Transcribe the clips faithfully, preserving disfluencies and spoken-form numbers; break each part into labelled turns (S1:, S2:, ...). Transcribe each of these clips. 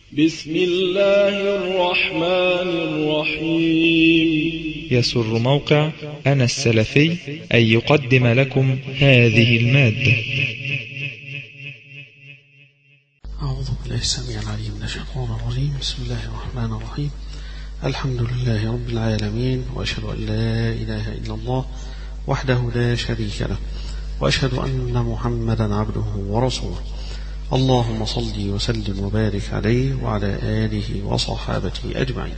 S1: بسم الله الرحمن الرحيم.
S2: يسر موقع أنا السلفي أن يقدم لكم هذه المادة.
S3: أعوذ بالله السميع العليم من الشيطان الرجيم. بسم الله الرحمن الرحيم. الحمد لله رب العالمين، وأشهد أن لا إله إلا الله وحده لا شريك له، وأشهد أن محمدا عبده ورسوله. اللهم صل وسلم وبارك عليه وعلى آله وصحابته أجمعين.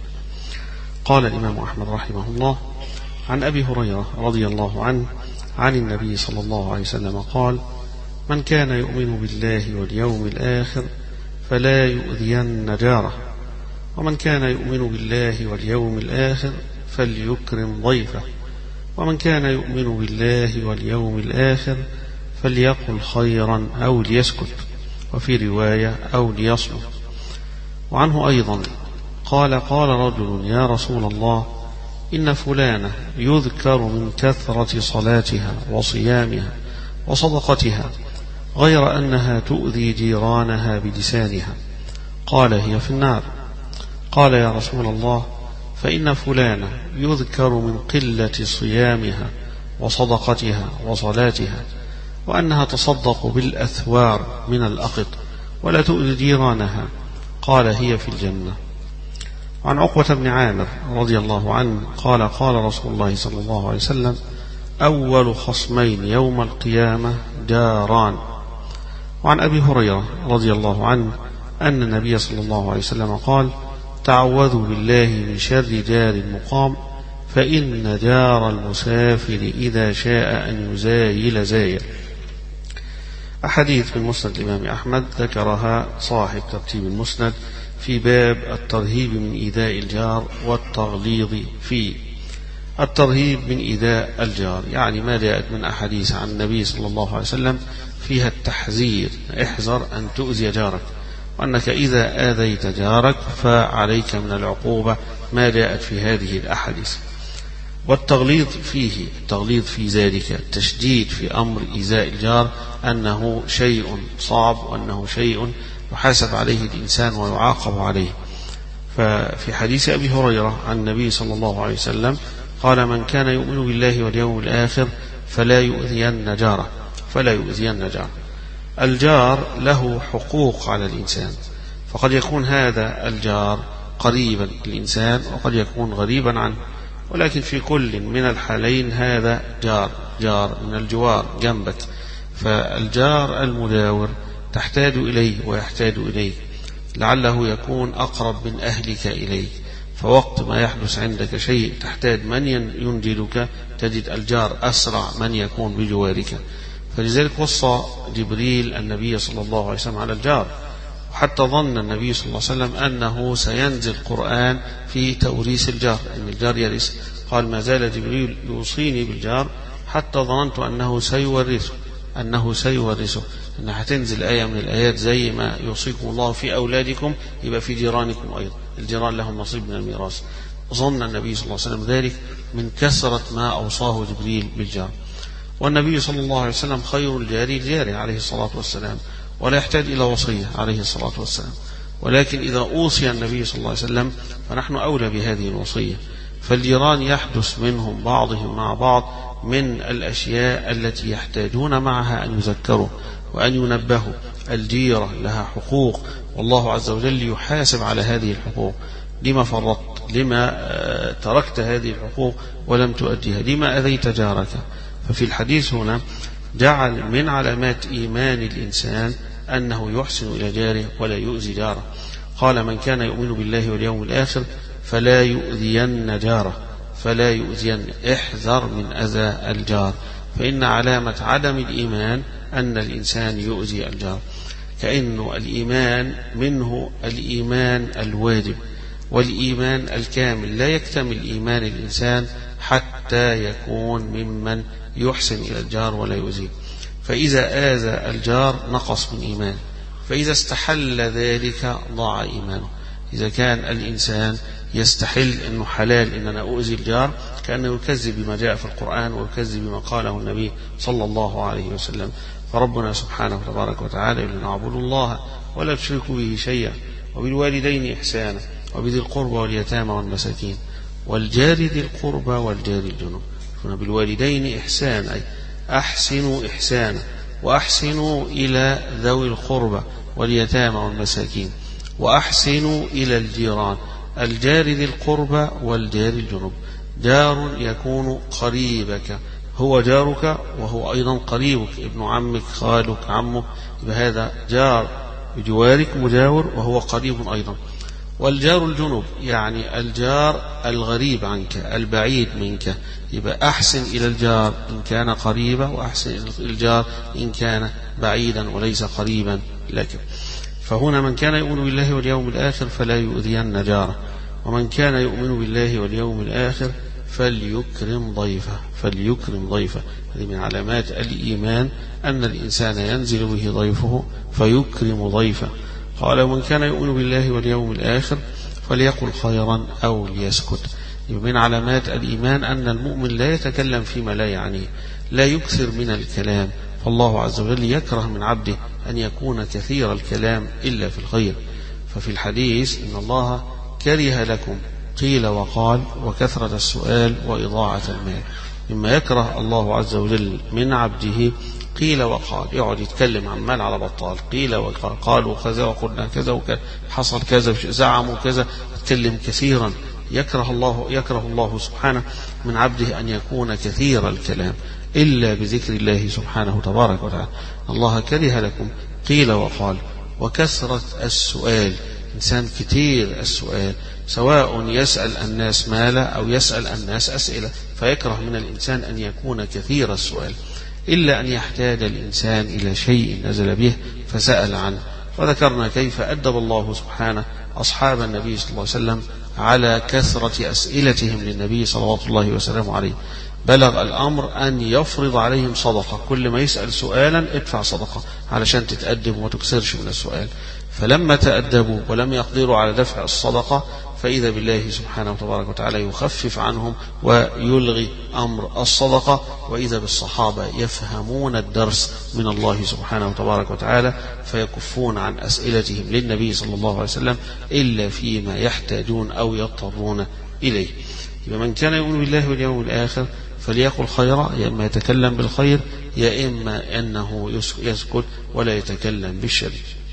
S3: قال الإمام أحمد رحمه الله عن أبي هريرة رضي الله عنه عن النبي صلى الله عليه وسلم قال: من كان يؤمن بالله واليوم الآخر فلا يؤذين جاره، ومن كان يؤمن بالله واليوم الآخر فليكرم ضيفه، ومن كان يؤمن بالله واليوم الآخر فليقل خيرا أو ليسكت، وفي رواية أو ليصمت. وعنه أيضا قال: قال رجل: يا رسول الله، إن فلانة يذكر من كثرة صلاتها وصيامها وصدقتها، غير أنها تؤذي جيرانها بلسانها. قال: هي في النار. قال: يا رسول الله، فإن فلانة يذكر من قلة صيامها وصدقتها وصلاتها، وأنها تصدق بالأثوار من الأقط ولا تؤذي جيرانها. قال: هي في الجنة. عن عقبة بن عامر رضي الله عنه قال: قال رسول الله صلى الله عليه وسلم: أول خصمين يوم القيامة جاران. وعن أبي هريرة رضي الله عنه أن النبي صلى الله عليه وسلم قال: تعوذوا بالله من شر جار المقام، فإن جار المسافر إذا شاء أن يزايل زايل. أحاديث من مسند الإمام أحمد ذكرها صاحب ترتيب المسند في باب الترهيب من إيذاء الجار والتغليظ فيه. الترهيب من إيذاء الجار يعني ما جاءت من أحاديث عن النبي صلى الله عليه وسلم فيها التحذير: احذر أن تؤذي جارك، وأنك إذا آذيت جارك فعليك من العقوبة ما جاءت في هذه الأحاديث. والتغليظ فيه التغليظ في ذلك التشديد في أمر إيذاء الجار، أنه شيء صعب وأنه شيء يحاسب عليه الإنسان ويعاقب عليه. ففي حديث أبي هريرة عن النبي صلى الله عليه وسلم قال: من كان يؤمن بالله واليوم الآخر فلا يؤذين جاره فلا يؤذين جاره. الجار له حقوق على الإنسان، فقد يكون هذا الجار قريبا الإنسان وقد يكون غريبا عنه، ولكن في كل من الحالين هذا جار جار من الجوار جنبك. فالجار المجاور تحتاج إليه ويحتاج إليه، لعله يكون أقرب من أهلك إليك، فوقت ما يحدث عندك شيء تحتاج من ينجدك تجد الجار أسرع من يكون بجوارك. فلذلك وصى جبريل النبي صلى الله عليه وسلم على الجار، وحتى ظن النبي صلى الله عليه وسلم أنه سينزل القرآن في توريث الجار، أن الجار يرث. قال: ما زال جبريل يوصيني بالجار حتى ظننت أنه سيورثه أنه سيورثه أن هتنزل آية من الآيات زي ما يوصيكم الله في أولادكم يبقى في جيرانكم أيضا، الجيران لهم نصيب من الميراث. ظن النبي صلى الله عليه وسلم ذلك من كثرة ما أوصاه جبريل بالجار. والنبي صلى الله عليه وسلم خير الجار الجار عليه الصلاة والسلام، ولا يحتاج إلى وصية عليه الصلاة والسلام، ولكن إذا أوصي النبي صلى الله عليه وسلم فنحن أولى بهذه الوصية. فالجيران يحدث منهم بعضهم مع بعض من الأشياء التي يحتاجون معها أن يذكروا وأن ينبهوا. الجيرة لها حقوق، والله عز وجل يحاسب على هذه الحقوق. لما فرطت؟ لما تركت هذه الحقوق ولم تؤديها؟ لما أذيت جارك؟ ففي الحديث هنا جعل من علامات إيمان الإنسان أنه يحسن إلى جاره ولا يؤذي جاره. قال: من كان يؤمن بالله واليوم الآخر فلا يؤذين جاره فلا يؤذين. احذر من أذى الجار، فإن علامة عدم الإيمان أن الإنسان يؤذي الجار. كأنه الإيمان منه الإيمان الواجب والإيمان الكامل. لا يكتمل إيمان الإنسان حتى يكون ممن يحسن إلى الجار ولا يؤذيه. فإذا آذى الجار نقص من إيمان، فإذا استحل ذلك ضاع إيمانه. إذا كان الإنسان يستحل أنه حلال أن أنا أؤذي الجار، كأنه يكذب بما جاء في القرآن ويكذب بما قاله النبي صلى الله عليه وسلم. فربنا سبحانه وتبارك وتعالى يقول: نعبد الله ولا تشركوا به شيئا وبالوالدين إحسانا وبذي القربى واليتامى والمساكين والجار ذي القربى والجار الجنب. بالوالدين إحسانا أي أحسنوا إحسانا، وأحسنوا إلى ذوي القربى واليتامى والمساكين، وأحسنوا إلى الجيران، الجار ذي القربى والجار الجنب. جار يكون قريبك، هو جارك وهو أيضا قريبك، ابن عمك، خالك، عمك، بهذا جار بجوارك مجاور وهو قريب أيضا. والجار الجنب يعني الجار الغريب عنك البعيد منك، يبقى أحسن إلى الجار إن كان قريبا، وأحسن إلى الجار إن كان بعيدا وليس قريبا لك. فهنا من كان يؤمن بالله واليوم الآخر فلا يؤذين جاره، ومن كان يؤمن بالله واليوم الآخر فليكرم ضيفه فليكرم ضيفه. هذه من علامات الإيمان أن الإنسان ينزل به ضيفه فيكرم ضيفه. قال ومن كان يؤمن بالله واليوم الآخر فليقل خيرا أو ليسكت. من علامات الإيمان أن المؤمن لا يتكلم فيما لا يعنيه، لا يكثر من الكلام، فالله عز وجل يكره من عبده أن يكون كثير الكلام إلا في الخير. ففي الحديث إن الله كره لكم قيل وقال وكثرة السؤال وإضاعة المال. مما يكره الله عز وجل من عبده قيل وقال، يقعد يتكلم عمال على بطال، قيل وقال، قالوا كذا وقلنا كذا وكذا، حصل كذا، زعموا كذا، يتكلم كثيرا. يكره الله يكره الله سبحانه من عبده أن يكون كثير الكلام إلا بذكر الله سبحانه تبارك وتعالى. الله كره لكم قيل وقال وكثرة السؤال، إنسان كثير السؤال، سواء يسأل الناس مالا أو يسأل الناس أسئلة، فيكره من الإنسان أن يكون كثير السؤال، إلا أن يحتاج الإنسان إلى شيء نزل به فسأل عنه. وذكرنا كيف أدب الله سبحانه أصحاب النبي صلى الله عليه وسلم على كثرة أسئلتهم للنبي صلى الله عليه وسلم عليه. بلغ الأمر أن يفرض عليهم صدقة، كل ما يسأل سؤالا ادفع صدقة علشان تتأدب وما تكثرش من السؤال. فلما تأدبوا ولم يقدروا على دفع الصدقة فإذا بالله سبحانه وتبارك وتعالى يخفف عنهم ويلغي أمر الصدقة، وإذا بالصحابة يفهمون الدرس من الله سبحانه وتبارك وتعالى فيكفون عن أسئلتهم للنبي صلى الله عليه وسلم إلا فيما يحتاجون أو يضطرون إليه. يبقى من كان يؤمن بالله واليوم الآخر فليقل خيرا، يا إما يتكلم بالخير يا إما أنه يسكت ولا يتكلم بالشر.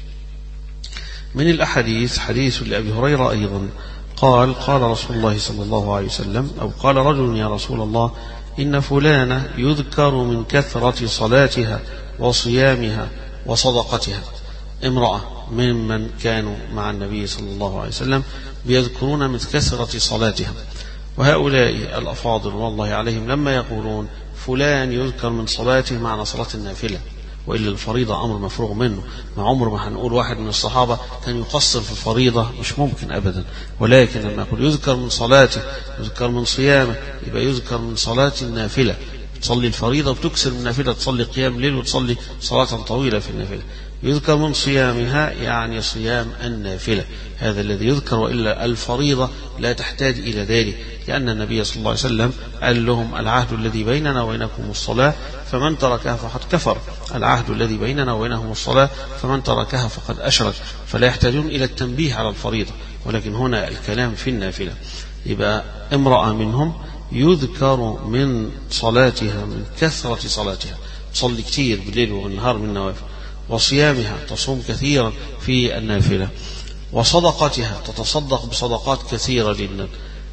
S3: من الأحاديث حديث لأبي هريرة أيضا قال قال رسول الله صلى الله عليه وسلم أو قال رجل يا رسول الله إن فلانة يذكر من كثرة صلاتها وصيامها وصدقتها. امرأة ممن كانوا مع النبي صلى الله عليه وسلم بيذكرون من كثرة صلاتها، وهؤلاء الأفاضل والله عليهم لما يقولون فلان يذكر من صلاته معنى صلاة النافلة، وإلا الفريضة أمر مفروغ منه. ما عمر ما هنقول واحد من الصحابة كان يقصر في الفريضة، مش ممكن أبدا. ولكن لما يقول يذكر من صلاته يذكر من صيامه يبقى يذكر من صلاة النافلة، تصلي الفريضة وتكسر من النافلة، تصلي قيام ليل وتصلي صلاة طويلة في النافلة. يذكر من صيامها يعني صيام النافلة، هذا الذي يذكر، وإلا الفريضة لا تحتاج إلى ذلك، لأن النبي صلى الله عليه وسلم قال لهم العهد الذي بيننا وبينكم الصلاة فمن تركها فقد كفر، العهد الذي بيننا وبينهم الصلاة فمن تركها فقد أشرك، فلا يحتاجون إلى التنبيه على الفريضة، ولكن هنا الكلام في النافلة. يبقى امرأة منهم يذكر من صلاتها من كثرة صلاتها، تصلي كثير بالليل والنهار من النوافل، وصيامها تصوم كثيرا في النافلة، وصدقتها تتصدق بصدقات كثيرة جدا،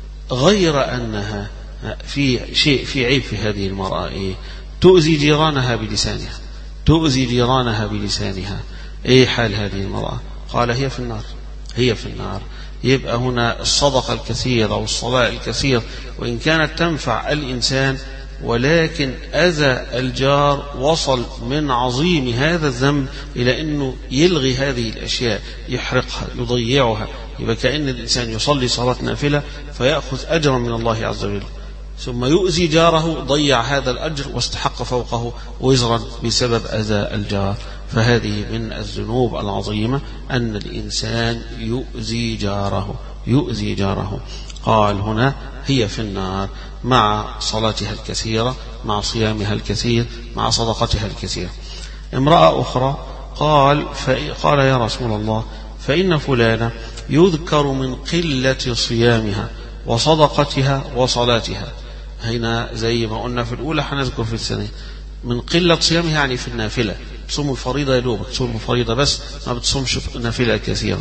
S3: غير أنها في شيء في عيب في هذه المرأة، إيه؟ تؤذي جيرانها بلسانها، تؤذي جيرانها بلسانها. إيه حال هذه المرأة؟ قال هي في النار، هي في النار. يبقى هنا الصدقة الكثيرة والصلاة الكثير وإن كانت تنفع الإنسان، ولكن أذى الجار وصل من عظيم هذا الذنب إلى أنه يلغي هذه الأشياء، يحرقها، يضيعها. يبقى كأن الإنسان يصلي صلاة نافلة فيأخذ أجرا من الله عز وجل، ثم يؤذي جاره، ضيع هذا الأجر واستحق فوقه وزرا بسبب أذى الجار. فهذه من الذنوب العظيمة أن الإنسان يؤذي جاره، يؤذي جاره. قال هنا هي في النار مع صلاتها الكثيرة، مع صيامها الكثير، مع صدقتها الكثيرة. امرأة أخرى قال قال يا رسول الله فإن فلانة يذكر من قلة صيامها وصدقتها وصلاتها. هنا زي ما قلنا في الأولى هنذكر في الثانية من قلة صيامها يعني في النافلة، تصوم الفريضة يا دوبك تصوم الفريضة بس ما بتصومش نافلة كثيرة،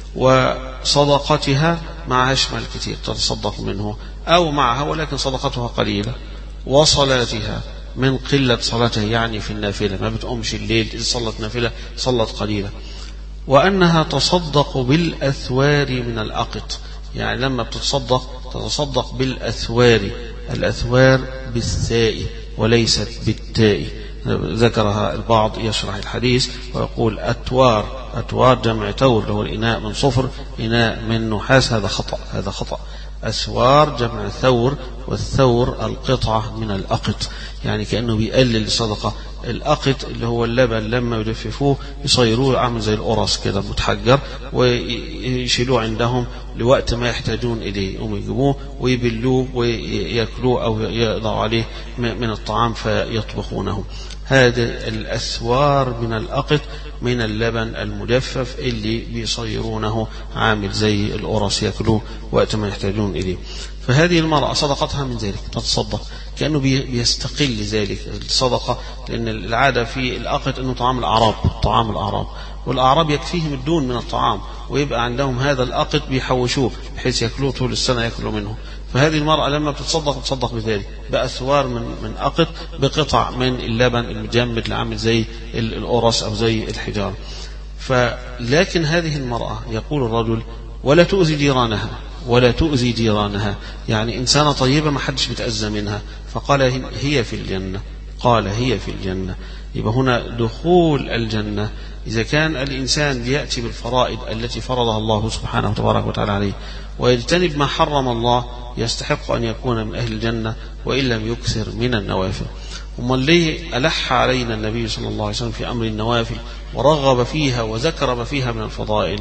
S3: وصدقتها معهاش مال كتير تتصدق منه أو معها ولكن صدقتها قليلة، وصلاتها من قلة صلاتها يعني في النافلة ما بتقومش الليل إذا صلت نافلة صلت قليلة، وأنها تصدق بالأثوار من الأقط، يعني لما بتتصدق تتصدق بالأثوار، الأثوار بالثاء وليست بالتاء، ذكرها البعض يشرح الحديث ويقول أتوار، أتوار جمع تور اللي هو الإناء من صفر، إناء من نحاس، هذا خطأ، هذا خطأ. أسوار جمع ثور، والثور القطعة من الأقط، يعني كأنه بيقلل الصدقة. الأقط اللي هو اللبن لما يلففوه يصيروه عامل زي القرص كده متحجر ويشيلوه عندهم لوقت ما يحتاجون إليه، يقوموا يجيبوه ويبلوه ويأكلوه أو يضعوا عليه من الطعام فيطبخونه. هذا الأسوار من الأقط من اللبن المجفف اللي بيصيرونه عامل زي القرص يأكلوه وقت ما يحتاجون إليه. فهذه المرأة صدقتها من ذلك تتصدق كأنه بيستقل ذلك الصدقة، لأن العادة في الأقط أنه طعام الأعراب، طعام الأعراب، والأعراب يكفيهم الدون من الطعام ويبقى عندهم هذا الأقط بيحوشوه بحيث يأكلوه طول السنة يأكلوا منه. فهذه المرأة لما بتتصدق تصدق بذلك بأثوار من من أقط بقطع من اللبن المجمد اللي عامل زي القرص أو زي الحجار. فلكن هذه المرأة يقول الرجل ولا تؤذي جيرانها، ولا تؤذي جيرانها، يعني إنسانة طيبة ما حدش بتأذى منها، فقال هي في الجنة، قال هي في الجنة. يبقى هنا دخول الجنة إذا كان الإنسان يأتي بالفرائض التي فرضها الله سبحانه وتبارك وتعالى عليه ويجتنب ما حرم الله يستحق أن يكون من أهل الجنة وإن لم يكثر من النوافل. وما ليه ألح علينا النبي صلى الله عليه وسلم في أمر النوافل ورغب فيها وذكر ما فيها من الفضائل؟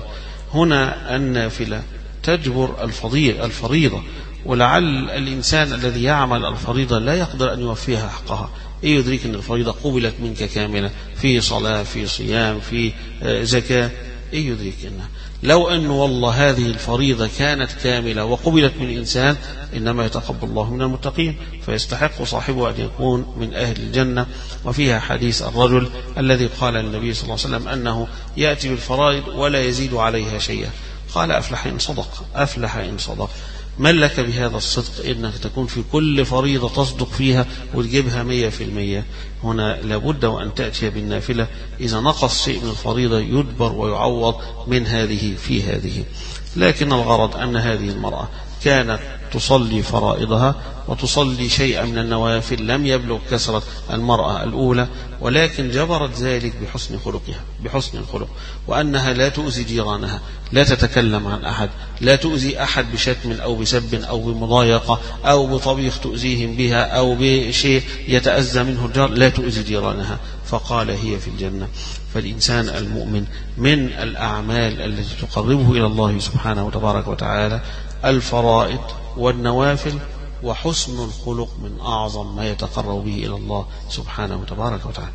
S3: هنا النافلة تجبر الفضيل الفريضة، ولعل الإنسان الذي يعمل الفريضة لا يقدر أن يوفيها حقها. إيه يدرك أن الفريضة قبلت منك كاملة في صلاة في صيام في زكاة، إيه يدرك أنها لو أن والله هذه الفريضة كانت كاملة وقبلت من الإنسان إنما يتقبل الله من المتقين، فيستحق صاحبه أن يكون من أهل الجنة. وفيها حديث الرجل الذي قال للنبي صلى الله عليه وسلم أنه يأتي بالفرائض ولا يزيد عليها شيئا، قال أفلح إن صدق، أفلح إن صدق. من لك بهذا الصدق إنك تكون في كل فريضة تصدق فيها وتجيبها مية في المية؟ هنا لابد وأن تأتي بالنافلة، إذا نقص شيء من الفريضة يدبر ويعوض من هذه في هذه. لكن الغرض أن هذه المرأة كانت تصلي فرائضها وتصلي شيئا من النوافل، لم يبلغ كثرة المرأة الأولى، ولكن جبرت ذلك بحسن خلقها، بحسن الخلق، وأنها لا تؤذي جيرانها، لا تتكلم عن أحد، لا تؤذي أحد بشتم أو بسب أو بمضايقة أو بطبيخ تؤذيهم بها أو بشيء يتأذى منه الجار، لا تؤذي جيرانها، فقال هي في الجنة. فالإنسان المؤمن من الأعمال التي تقربه إلى الله سبحانه وتبارك وتعالى الفرائض والنوافل، وحسن الخلق من أعظم ما يتقرب به إلى الله سبحانه وتبارك وتعالى.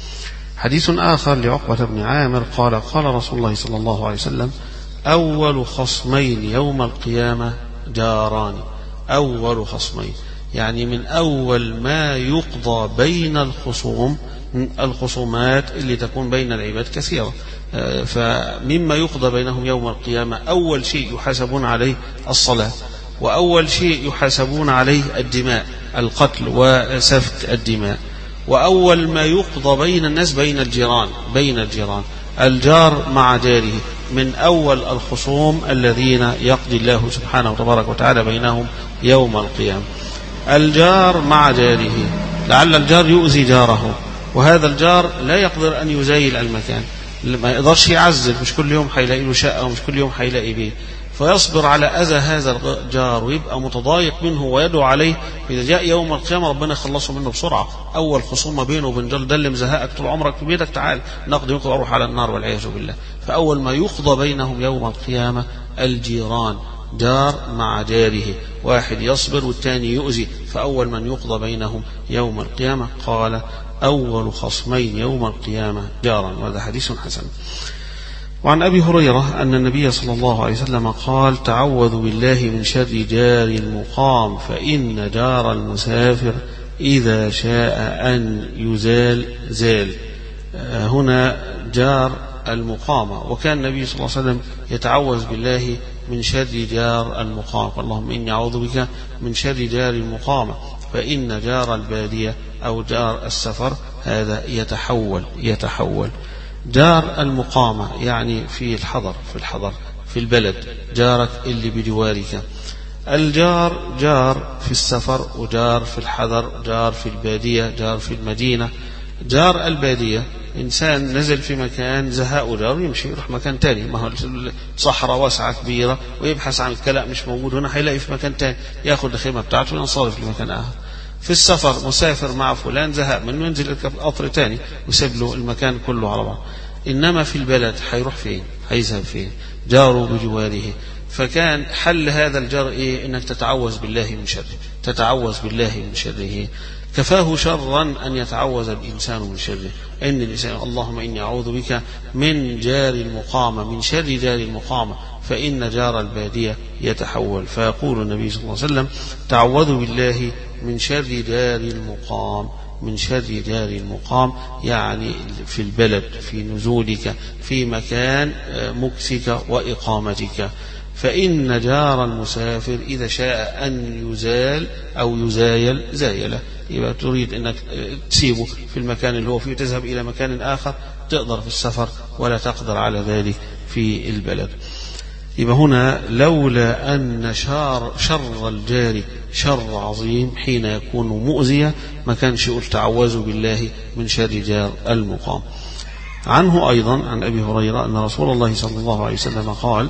S3: حديث آخر لعقبة بن عامر قال قال رسول الله صلى الله عليه وسلم أول خصمين يوم القيامة جاران. أول خصمين يعني من أول ما يقضى بين الخصوم، الخصومات اللي تكون بين العباد كثيرة، فمما يقضى بينهم يوم القيامة أول شيء يحاسبون عليه الصلاة، وأول شيء يحاسبون عليه الدماء، القتل وسفك الدماء، وأول ما يقضى بين الناس بين الجيران، بين الجيران الجار مع جاره، من أول الخصوم الذين يقضي الله سبحانه وتبارك وتعالى بينهم يوم القيامة. الجار مع جاره، لعل الجار يؤذي جاره، وهذا الجار لا يقدر أن يزايل المكان، ما يقدرش يعزل، مش كل يوم حيلاقي له شقة ومش كل يوم حيلاقي بيت، فيصبر على أذى هذا الجار ويبقى متضايق منه ويدعو عليه، إذا جاء يوم القيامة ربنا يخلصه منه بسرعة. أول خصومة بينه وبين جار ده اللي مزهقك طول عمرك في بيتك، تعال نقضي منك وأروح على النار والعياذ بالله. فأول ما يقضى بينهم يوم القيامة الجيران، جار مع جاره، واحد يصبر والثاني يؤذي، فأول من يقضى بينهم يوم القيامة قال أول خصمين يوم القيامة جارا، وهذا حديث حسن. وعن أبي هريرة أن النبي صلى الله عليه وسلم قال تعوذوا بالله من شر جار المقام فإن جار المسافر إذا شاء أن يزال زال. هنا جار المقامة، وكان النبي صلى الله عليه وسلم يتعوذ بالله من شر جار المقام، اللهم إني أعوذ بك من شر جار المقامة فإن جار البادية أو جار السفر هذا يتحول يتحول جار المقامة يعني في الحضر في الحضر في البلد، جارك اللي بجوارك. الجار جار في السفر وجار في الحضر، جار في البادية، جار في المدينة. جار البادية إنسان نزل في مكان زهاء جار يمشي يروح مكان تاني، ما هو صحراء واسعة كبيرة ويبحث عن الكلاء مش موجود هنا، هيلاقي في مكان تاني ياخد الخيمة بتاعته وينصرف لمكان آخر. في السفر مسافر مع فلان زهق منه ينزل يركب قطر تاني ويسيب له المكان كله على بعض. إنما في البلد هيروح فين؟ هيذهب فين؟ جاره بجواره. فكان حل هذا الجار إيه؟ إنك تتعوذ بالله من شره، تتعوذ بالله من شره. كفاه شرا أن يتعوذ الإنسان من شره. إن الإنسان اللهم إني أعوذ بك من جار المقامة، من شر جار المقامة فإن جار البادية يتحول. فيقول النبي صلى الله عليه وسلم تعوذوا بالله من شر جار المقام، من شر جار المقام يعني في البلد، في نزولك، في مكان مكثك وإقامتك. فإن جار المسافر إذا شاء أن يزال أو يزايل زايله، يبقى تريد أنك تسيبه في المكان اللي هو فيه تذهب إلى مكان آخر، تقدر في السفر ولا تقدر على ذلك في البلد. يبقى هنا لولا أن شر, شر الجار شر عظيم حين يكون مؤذيا ما كانش يقول تعوذوا بالله من شر جار المقام. عنه أيضا عن أبي هريرة أن رسول الله صلى الله عليه وسلم قال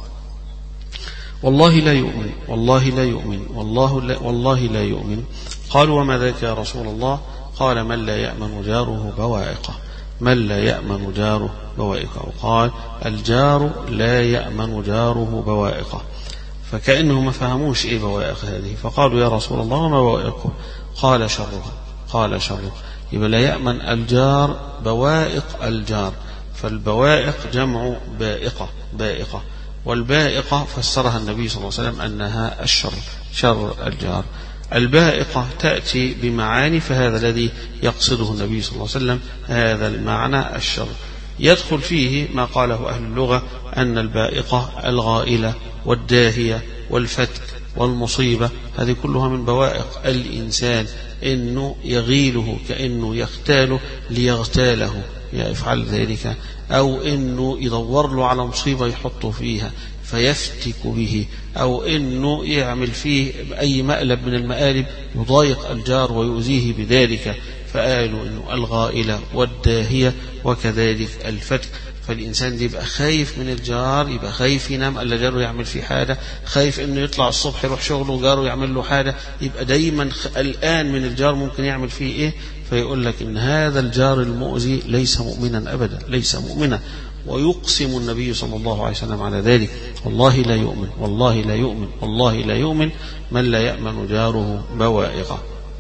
S3: والله لا يؤمن والله لا يؤمن والله لا, والله لا يؤمن. قالوا وما ذاك يا رسول الله؟ قال من لا يأمن جاره بوائقه، من لا يأمن جاره بوائقه. وقال الجار لا يأمن جاره بوائقه. فكأنه ما فهموش إيه بوائق هذه، فقالوا يا رسول الله وما بوائقه؟ قال شرها، قال شرها. يبقى لا يأمن الجار بوائق الجار، فالبوائق جمع بائقة، بائقة، والبائقة فسرها النبي صلى الله عليه وسلم أنها الشر، شر الجار. البائقة تأتي بمعاني، فهذا الذي يقصده النبي صلى الله عليه وسلم، هذا المعنى الشر. يدخل فيه ما قاله أهل اللغة أن البائقة الغائلة والداهية والفتك والمصيبة، هذه كلها من بوائق الإنسان، إنه يغيله كأنه يختاله ليغتاله يفعل ذلك، أو إنه يدور له على مصيبة يحطه فيها فيفتك به، أو إنه يعمل فيه أي مقلب من المقالب يضايق الجار ويؤذيه بذلك. فقالوا إنه الغائلة والداهية وكذلك الفتك. فالإنسان يبقى خايف من الجار، يبقى خايف ينام ألا جاره يعمل فيه حاجة، خايف إنه يطلع الصبح يروح شغله وجاره يعمل له حاجة، يبقى دايما قلقان من الجار ممكن يعمل فيه إيه. فيقول لك إن هذا الجار المؤذي ليس مؤمنا أبدا، ليس مؤمنا. ويقسم النبي صلى الله عليه وسلم على ذلك والله لا يؤمن والله لا يؤمن والله لا يؤمن من لا يأمن جاره بوائقه.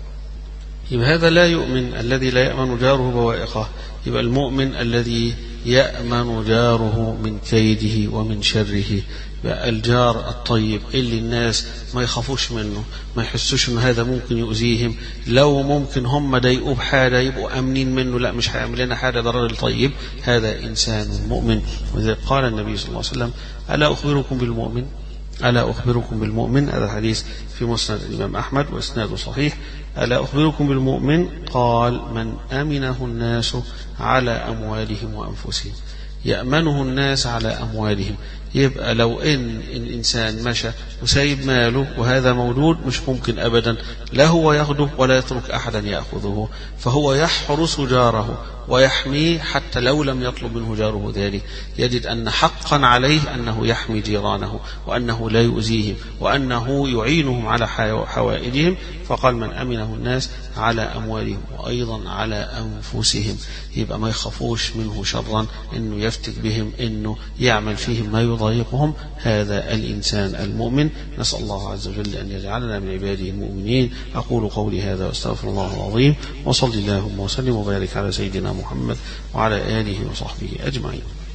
S3: يبقى هذا لا يؤمن الذي لا يأمن جاره بوائقه، يبقى المؤمن الذي يأمن جاره من كيده ومن شره. بقى الجار الطيب اللي الناس ما يخافوش منه، ما يحسوش ان هذا ممكن يؤذيهم، لو ممكن هم ضايقوه بحاجه يبقوا امنين منه، لا مش هيعمل لنا حاجه، ده راجل طيب، هذا انسان مؤمن. وذلك قال النبي صلى الله عليه وسلم الا اخبركم بالمؤمن، ألا أخبركم بالمؤمن. هذا الحديث في مسند الإمام أحمد وإسناده صحيح. ألا أخبركم بالمؤمن؟ قال من أمنه الناس على أموالهم وأنفسهم، يأمنه الناس على أموالهم. يبقى لو إن الإنسان مشى وسايب ماله وهذا موجود مش ممكن أبدا لا هو ياخده ولا يترك أحدا يأخذه، فهو يحرس جاره ويحميه حتى لو لم يطلب منه جاره ذلك، يجد أن حقا عليه أنه يحمي جيرانه وأنه لا يؤذيهم وأنه يعينهم على حوائجهم. فقال من أمنه الناس على أموالهم وأيضا على أنفسهم، يبقى ما يخافوش منه شرا إنه يفتك بهم، إنه يعمل فيهم ما يضايقهم. هذا الإنسان المؤمن. نسأل الله عز وجل أن يجعلنا من عباده المؤمنين. أقول قولي هذا واستغفر الله العظيم، وصلي اللهم وسلم وبارك على سيدنا محمد وعلى آله وصحبه أجمعين.